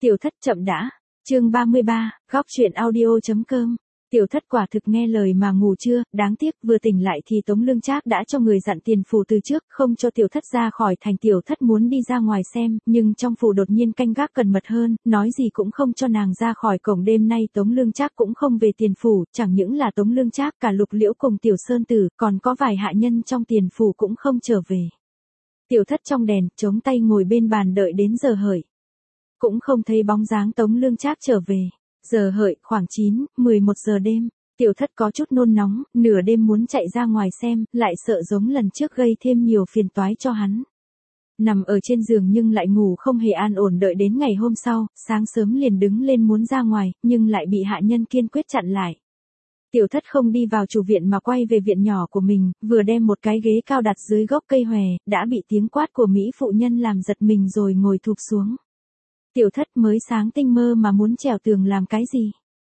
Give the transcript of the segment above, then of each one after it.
Tiểu thất chậm đã. Chương 33, góc truyện audio.com. Tiểu thất quả thực nghe lời mà ngủ chưa, đáng tiếc vừa tỉnh lại thì Tống Lương Trác đã cho người dặn tiền phủ từ trước, không cho tiểu thất ra khỏi thành. Tiểu thất muốn đi ra ngoài xem, nhưng trong phủ đột nhiên canh gác cẩn mật hơn, nói gì cũng không cho nàng ra khỏi cổng. Đêm nay Tống Lương Trác cũng không về tiền phủ, chẳng những là Tống Lương Trác, cả Lục Liễu cùng Tiểu Sơn Tử, còn có vài hạ nhân trong tiền phủ cũng không trở về. Tiểu thất trong đèn, chống tay ngồi bên bàn đợi đến giờ hợi. Cũng không thấy bóng dáng Tống Lương Trác trở về. Giờ hợi, khoảng 9, 11 giờ đêm. Tiểu thất có chút nôn nóng, nửa đêm muốn chạy ra ngoài xem, lại sợ giống lần trước gây thêm nhiều phiền toái cho hắn. Nằm ở trên giường nhưng lại ngủ không hề an ổn, đợi đến ngày hôm sau, sáng sớm liền đứng lên muốn ra ngoài, nhưng lại bị hạ nhân kiên quyết chặn lại. Tiểu thất không đi vào chủ viện mà quay về viện nhỏ của mình, vừa đem một cái ghế cao đặt dưới gốc cây hòe, đã bị tiếng quát của Mỹ phụ nhân làm giật mình rồi ngồi thụp xuống. Tiểu thất mới sáng tinh mơ mà muốn trèo tường làm cái gì?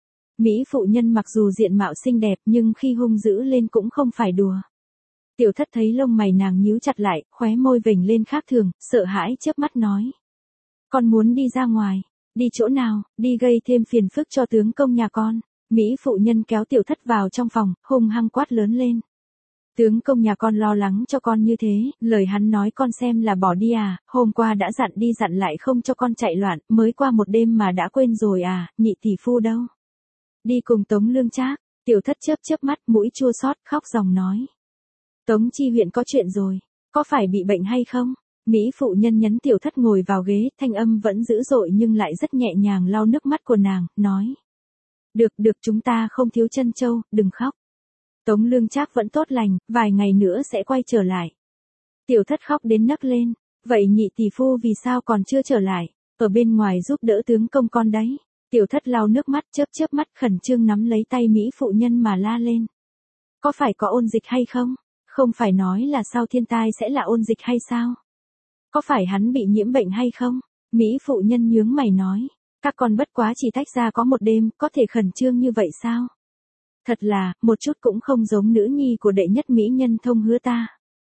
Mỹ phụ nhân mặc dù diện mạo xinh đẹp nhưng khi hung dữ lên cũng không phải đùa. Tiểu thất thấy lông mày nàng nhíu chặt lại, khóe môi vểnh lên khác thường, sợ hãi chớp mắt nói. Con muốn đi ra ngoài, đi chỗ nào, đi gây thêm phiền phức cho tướng công nhà con. Mỹ phụ nhân kéo tiểu thất vào trong phòng, hung hăng quát lớn lên. Tướng công nhà con lo lắng cho con như thế, lời hắn nói con xem là bỏ đi à, hôm qua đã dặn đi dặn lại không cho con chạy loạn, mới qua một đêm mà đã quên rồi à, nhị tỷ phu đâu? Đi cùng Tống Lương Trác. Tiểu thất chớp mắt, mũi chua xót, khóc ròng nói. Tống chi huyện có chuyện rồi, có phải bị bệnh hay không? Mỹ phụ nhân nhấn tiểu thất ngồi vào ghế, thanh âm vẫn dữ dội nhưng lại rất nhẹ nhàng lau nước mắt của nàng, nói. Được chúng ta không thiếu trân châu, đừng khóc. Tống Lương Trác vẫn tốt lành, vài ngày nữa sẽ quay trở lại. Tiểu thất khóc đến nấc lên, vậy nhị tỷ phu vì sao còn chưa trở lại, ở bên ngoài giúp đỡ tướng công con đấy. Tiểu thất lau nước mắt chớp mắt khẩn trương nắm lấy tay Mỹ phụ nhân mà la lên. Có phải có ôn dịch hay không? Không phải nói là sau thiên tai sẽ là ôn dịch hay sao? Có phải hắn bị nhiễm bệnh hay không? Mỹ phụ nhân nhướng mày nói. Các con bất quá chỉ tách ra có một đêm, có thể khẩn trương như vậy sao? Thật là, một chút cũng không giống nữ nhi của đệ nhất mỹ nhân Thông Hứa ta.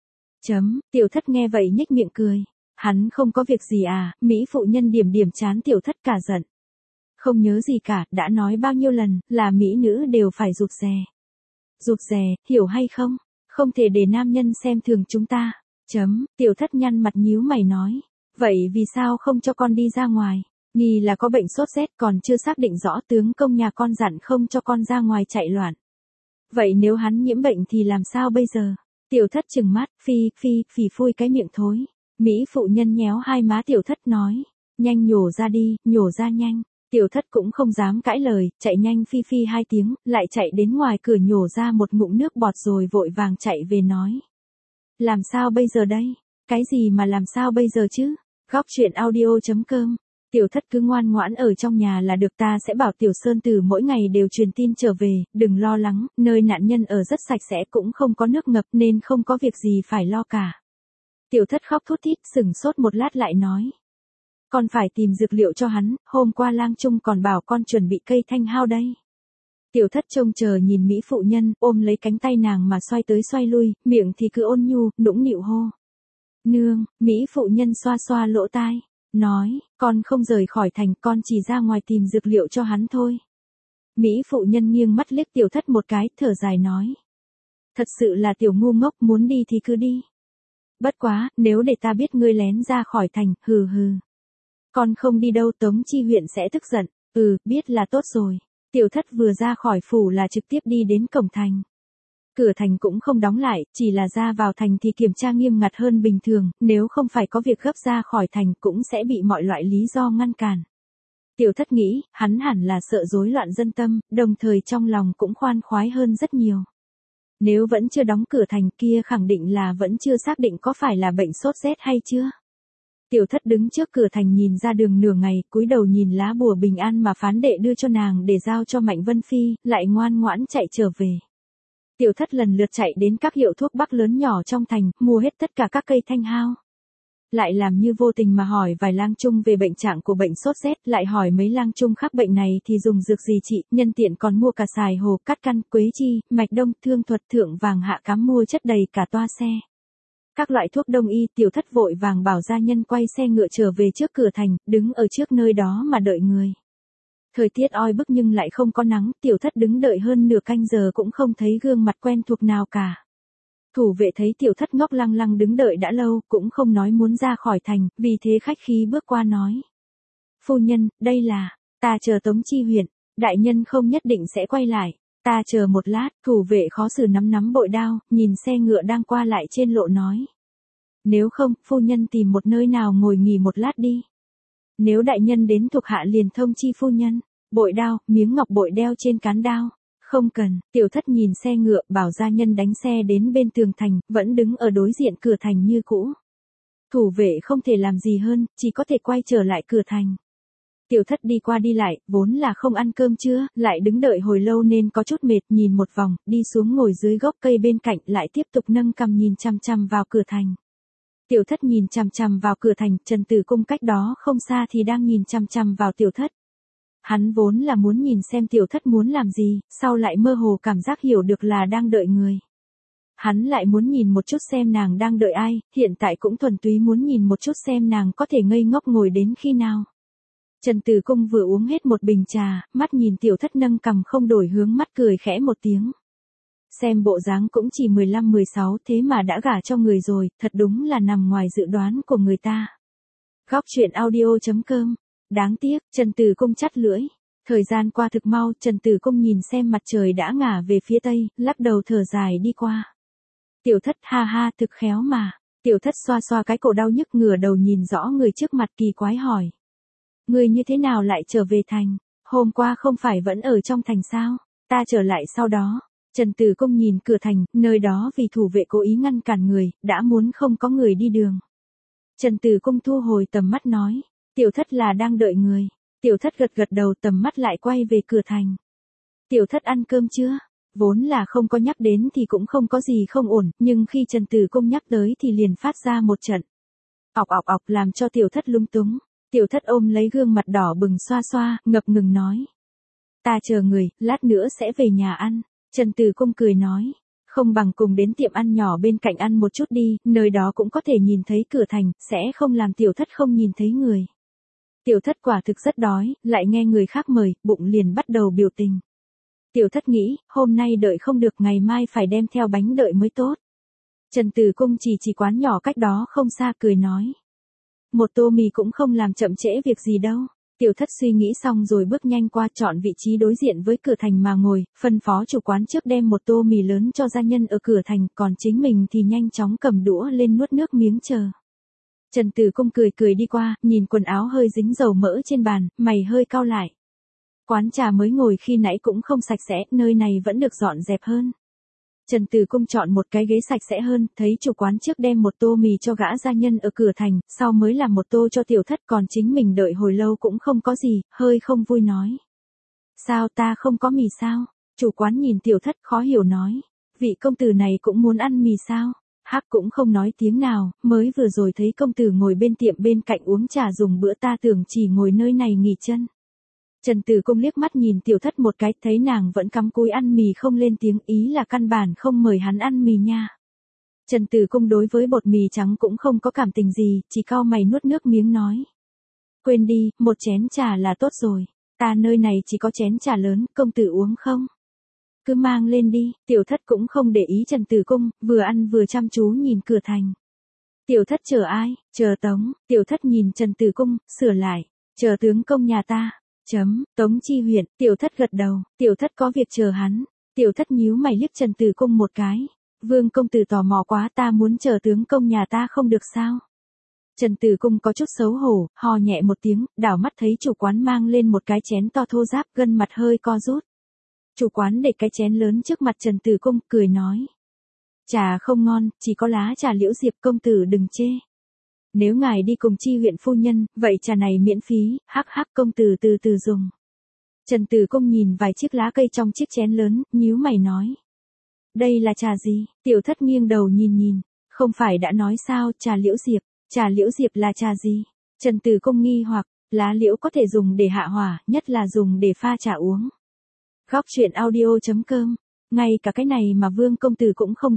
Tiểu thất nghe vậy nhếch miệng cười. Hắn không có việc gì à, Mỹ phụ nhân điểm chán tiểu thất cả giận. Không nhớ gì cả, đã nói bao nhiêu lần, là mỹ nữ đều phải rụt rè. Rụt rè, hiểu hay không? Không thể để nam nhân xem thường chúng ta. Tiểu thất nhăn mặt nhíu mày nói. Vậy vì sao không cho con đi ra ngoài? Nghi là có bệnh sốt rét, còn chưa xác định rõ, tướng công nhà con dặn không cho con ra ngoài chạy loạn. Vậy nếu hắn nhiễm bệnh thì làm sao bây giờ? Tiểu thất trừng mắt, phì phui cái miệng thối. Mỹ phụ nhân nhéo hai má tiểu thất nói. Nhanh nhổ ra đi, nhổ ra nhanh. Tiểu thất cũng không dám cãi lời, chạy nhanh phi hai tiếng, lại chạy đến ngoài cửa nhổ ra một ngụm nước bọt rồi vội vàng chạy về nói. Làm sao bây giờ đây? Cái gì mà làm sao bây giờ chứ? Góc truyện audio.com. Tiểu thất cứ ngoan ngoãn ở trong nhà là được, ta sẽ bảo Tiểu Sơn Tử mỗi ngày đều truyền tin trở về, đừng lo lắng, nơi nạn nhân ở rất sạch sẽ cũng không có nước ngập nên không có việc gì phải lo cả. Tiểu thất khóc thút thít, sửng sốt một lát lại nói. Con phải tìm dược liệu cho hắn, hôm qua Lang Trung còn bảo con chuẩn bị cây thanh hao đây. Tiểu thất trông chờ nhìn Mỹ phụ nhân, ôm lấy cánh tay nàng mà xoay tới xoay lui, miệng thì cứ ôn nhu, nũng nịu hô. Nương, Mỹ phụ nhân xoa lỗ tai. Nói, con không rời khỏi thành, con chỉ ra ngoài tìm dược liệu cho hắn thôi. Mỹ phụ nhân nghiêng mắt liếc tiểu thất một cái, thở dài nói. Thật sự là tiểu ngu ngốc, muốn đi thì cứ đi. Bất quá, nếu để ta biết ngươi lén ra khỏi thành, hừ. Con không đi đâu, Tống chi huyện sẽ tức giận. Biết là tốt rồi. Tiểu thất vừa ra khỏi phủ là trực tiếp đi đến cổng thành. Cửa thành cũng không đóng lại, chỉ là ra vào thành thì kiểm tra nghiêm ngặt hơn bình thường, nếu không phải có việc gấp ra khỏi thành cũng sẽ bị mọi loại lý do ngăn cản. Tiểu thất nghĩ, hắn hẳn là sợ rối loạn dân tâm, đồng thời trong lòng cũng khoan khoái hơn rất nhiều. Nếu vẫn chưa đóng cửa thành kia khẳng định là vẫn chưa xác định có phải là bệnh sốt rét hay chưa. Tiểu thất đứng trước cửa thành nhìn ra đường nửa ngày, cúi đầu nhìn lá bùa bình an mà phán đệ đưa cho nàng để giao cho Mạnh Vân Phi, lại ngoan ngoãn chạy trở về. Tiểu thất lần lượt chạy đến các hiệu thuốc bắc lớn nhỏ trong thành, mua hết tất cả các cây thanh hao. Lại làm như vô tình mà hỏi vài lang trung về bệnh trạng của bệnh sốt rét, lại hỏi mấy lang trung khác bệnh này thì dùng dược gì trị, nhân tiện còn mua cả xài hồ, cát căn, quế chi, mạch đông, thương thuật, thượng vàng hạ cám, mua chất đầy cả toa xe. các loại thuốc đông y. Tiểu thất vội vàng bảo gia nhân quay xe ngựa trở về trước cửa thành, đứng ở trước nơi đó mà đợi người. Thời tiết oi bức nhưng lại không có nắng, tiểu thất đứng đợi hơn nửa canh giờ cũng không thấy gương mặt quen thuộc nào cả. Thủ vệ thấy tiểu thất ngốc lăng lăng đứng đợi đã lâu, cũng không nói muốn ra khỏi thành, vì thế khách khí bước qua nói. Phu nhân, đây là, ta chờ Tống Chi huyện, đại nhân không nhất định sẽ quay lại, ta chờ một lát. Thủ vệ khó xử nắm bội đao, nhìn xe ngựa đang qua lại trên lộ nói. Nếu không, phu nhân tìm một nơi nào ngồi nghỉ một lát đi. Nếu đại nhân đến thuộc hạ liền thông chi phu nhân. Bội đao, miếng ngọc bội đeo trên cán đao. Không cần. Tiểu thất nhìn xe ngựa, bảo gia nhân đánh xe đến bên tường thành, vẫn đứng ở đối diện cửa thành như cũ. Thủ vệ không thể làm gì hơn, chỉ có thể quay trở lại cửa thành. Tiểu thất đi qua đi lại, vốn là không ăn cơm trưa, lại đứng đợi hồi lâu nên có chút mệt, nhìn một vòng, đi xuống ngồi dưới gốc cây bên cạnh, lại tiếp tục nâng cằm nhìn chằm chằm vào cửa thành. Tiểu thất nhìn chằm chằm vào cửa thành, Trần Tử Cung cách đó không xa thì đang nhìn chằm chằm vào tiểu thất. Hắn vốn là muốn nhìn xem tiểu thất muốn làm gì, sau lại mơ hồ cảm giác hiểu được là đang đợi người. Hắn lại muốn nhìn một chút xem nàng đang đợi ai, hiện tại cũng thuần túy muốn nhìn một chút xem nàng có thể ngây ngốc ngồi đến khi nào. Trần Tử Cung vừa uống hết một bình trà, mắt nhìn tiểu thất nâng cằm không đổi hướng, mắt cười khẽ một tiếng. Xem bộ dáng cũng chỉ 15-16 thế mà đã gả cho người rồi, thật đúng là nằm ngoài dự đoán của người ta. Góc truyện audio.com. Đáng tiếc, Trần Tử Cung chắt lưỡi. Thời gian qua thực mau, Trần Tử Cung nhìn xem mặt trời đã ngả về phía tây, lắc đầu thở dài đi qua. Tiểu thất ha ha thực khéo mà. Tiểu thất xoa xoa cái cổ đau nhức, ngửa đầu nhìn rõ người trước mặt kỳ quái hỏi. Người như thế nào lại trở về thành? Hôm qua không phải vẫn ở trong thành sao? Ta trở lại sau đó. Trần Tử Cung nhìn cửa thành, nơi đó vì thủ vệ cố ý ngăn cản người, đã muốn không có người đi đường. Trần Tử Cung thu hồi tầm mắt nói. Tiểu thất là đang đợi người. Tiểu thất gật đầu, tầm mắt lại quay về cửa thành. Tiểu thất ăn cơm chưa? Vốn là không có nhắc đến thì cũng không có gì không ổn, nhưng khi Trần Tử Cung nhắc tới thì liền phát ra một trận. Ọc làm cho tiểu thất lung túng. Tiểu thất ôm lấy gương mặt đỏ bừng xoa xoa, ngập ngừng nói. Ta chờ người, lát nữa sẽ về nhà ăn. Trần Tử Cung cười nói. Không bằng cùng đến tiệm ăn nhỏ bên cạnh ăn một chút đi, nơi đó cũng có thể nhìn thấy cửa thành, sẽ không làm tiểu thất không nhìn thấy người. Tiểu thất quả thực rất đói, lại nghe người khác mời, bụng liền bắt đầu biểu tình. Tiểu thất nghĩ, hôm nay đợi không được, ngày mai phải đem theo bánh đợi mới tốt. Trần Tử Cung chỉ quán nhỏ cách đó không xa cười nói. Một tô mì cũng không làm chậm trễ việc gì đâu. Tiểu thất suy nghĩ xong rồi bước nhanh qua, chọn vị trí đối diện với cửa thành mà ngồi, phân phó chủ quán trước đem một tô mì lớn cho gia nhân ở cửa thành, còn chính mình thì nhanh chóng cầm đũa lên nuốt nước miếng chờ. Trần Tử Cung cười đi qua, nhìn quần áo hơi dính dầu mỡ trên bàn, mày hơi cau lại. Quán trà mới ngồi khi nãy cũng không sạch sẽ, nơi này vẫn được dọn dẹp hơn. Trần Tử Cung chọn một cái ghế sạch sẽ hơn, thấy chủ quán trước đem một tô mì cho gã gia nhân ở cửa thành, sau mới làm một tô cho tiểu thất, còn chính mình đợi hồi lâu cũng không có gì, hơi không vui nói. Sao ta không có mì sao? Chủ quán nhìn tiểu thất khó hiểu nói. Vị công tử này cũng muốn ăn mì sao? Hắc cũng không nói tiếng nào, mới vừa rồi thấy công tử ngồi bên tiệm bên cạnh uống trà dùng bữa, ta tưởng chỉ ngồi nơi này nghỉ chân. Trần Tử Cung liếc mắt nhìn tiểu thất một cái, thấy nàng vẫn cắm cúi ăn mì không lên tiếng, ý là căn bản không mời hắn ăn mì nha. Trần Tử Cung đối với bột mì trắng cũng không có cảm tình gì, chỉ cau mày nuốt nước miếng nói. Quên đi, một chén trà là tốt rồi, ta nơi này chỉ có chén trà lớn, công tử uống không? Cứ mang lên đi. Tiểu thất cũng không để ý Trần Tử Cung, vừa ăn vừa chăm chú nhìn cửa thành. Tiểu thất chờ ai? Chờ Tống. Tiểu thất nhìn Trần Tử Cung, sửa lại. Chờ tướng công nhà ta. Tống Chi huyện. Tiểu thất gật đầu. Tiểu thất có việc chờ hắn. Tiểu thất nhíu mày liếc Trần Tử Cung một cái. Vương công tử tò mò quá, ta muốn chờ tướng công nhà ta không được sao? Trần Tử Cung có chút xấu hổ, ho nhẹ một tiếng, đảo mắt thấy chủ quán mang lên một cái chén to thô ráp, gân mặt hơi co rút. Chủ quán để cái chén lớn trước mặt Trần Tử Cung, cười nói. Trà không ngon, chỉ có lá trà Liễu Diệp, công tử đừng chê. Nếu ngài đi cùng Chi huyện phu nhân, vậy trà này miễn phí, hắc công tử từ từ dùng. Trần Tử Cung nhìn vài chiếc lá cây trong chiếc chén lớn, nhíu mày nói. Đây là trà gì? Tiểu thất nghiêng đầu nhìn, không phải đã nói sao, trà Liễu Diệp. Trà Liễu Diệp là trà gì? Trần Tử Cung nghi hoặc, lá liễu có thể dùng để hạ hỏa, nhất là dùng để pha trà uống. Góc truyện audio.com, ngay cả cái này mà Vương công tử cũng không biết.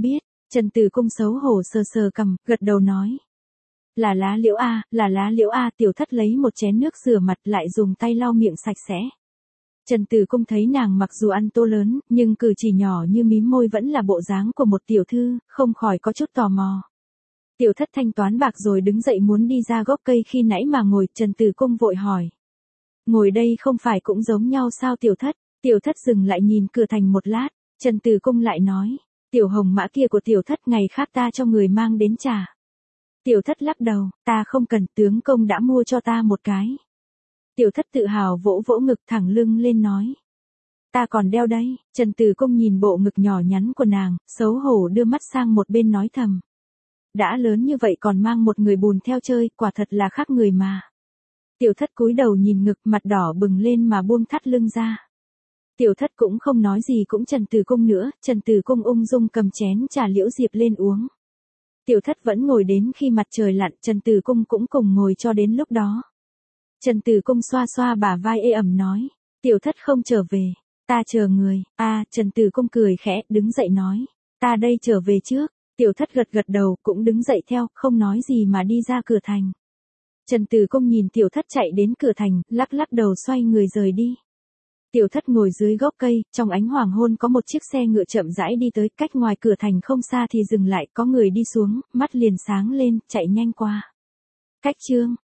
Trần Tử Cung xấu hổ sờ sờ cằm, gật đầu nói. Là lá liễu a, là lá liễu a. Tiểu thất lấy một chén nước rửa mặt lại dùng tay lau miệng sạch sẽ. Trần Tử Cung thấy nàng mặc dù ăn tô lớn, nhưng cử chỉ nhỏ như mím môi vẫn là bộ dáng của một tiểu thư, không khỏi có chút tò mò. Tiểu thất thanh toán bạc rồi đứng dậy muốn đi ra gốc cây khi nãy mà ngồi, Trần Tử Cung vội hỏi. Ngồi đây không phải cũng giống nhau sao tiểu thất? Tiểu thất dừng lại nhìn cửa thành một lát, Trần Tử Cung lại nói. Tiểu hồng mã kia của tiểu thất ngày khác ta cho người mang đến trả. Tiểu thất lắc đầu, ta không cần, tướng công đã mua cho ta một cái. Tiểu thất tự hào vỗ vỗ ngực thẳng lưng lên nói. Ta còn đeo đây. Trần Tử Cung nhìn bộ ngực nhỏ nhắn của nàng, xấu hổ đưa mắt sang một bên nói thầm. Đã lớn như vậy còn mang một người bùn theo chơi, quả thật là khác người mà. Tiểu thất cúi đầu nhìn ngực, mặt đỏ bừng lên mà buông thắt lưng ra. Tiểu thất cũng không nói gì cũng Trần Tử Cung nữa, Trần Tử Cung ung dung cầm chén trà liễu diệp lên uống. Tiểu thất vẫn ngồi đến khi mặt trời lặn, Trần Tử Cung cũng cùng ngồi cho đến lúc đó. Trần Tử Cung xoa xoa bả vai ê ẩm nói. Tiểu thất không trở về, ta chờ người. Trần Tử Cung cười khẽ, đứng dậy nói. Ta đây trở về trước. Tiểu thất gật gật đầu, cũng đứng dậy theo, không nói gì mà đi ra cửa thành. Trần Tử Cung nhìn tiểu thất chạy đến cửa thành, lắc lắc đầu xoay người rời đi. Tiểu thất ngồi dưới gốc cây, trong ánh hoàng hôn có một chiếc xe ngựa chậm rãi đi tới, cách ngoài cửa thành không xa thì dừng lại, có người đi xuống, mắt liền sáng lên, chạy nhanh qua. Cách chương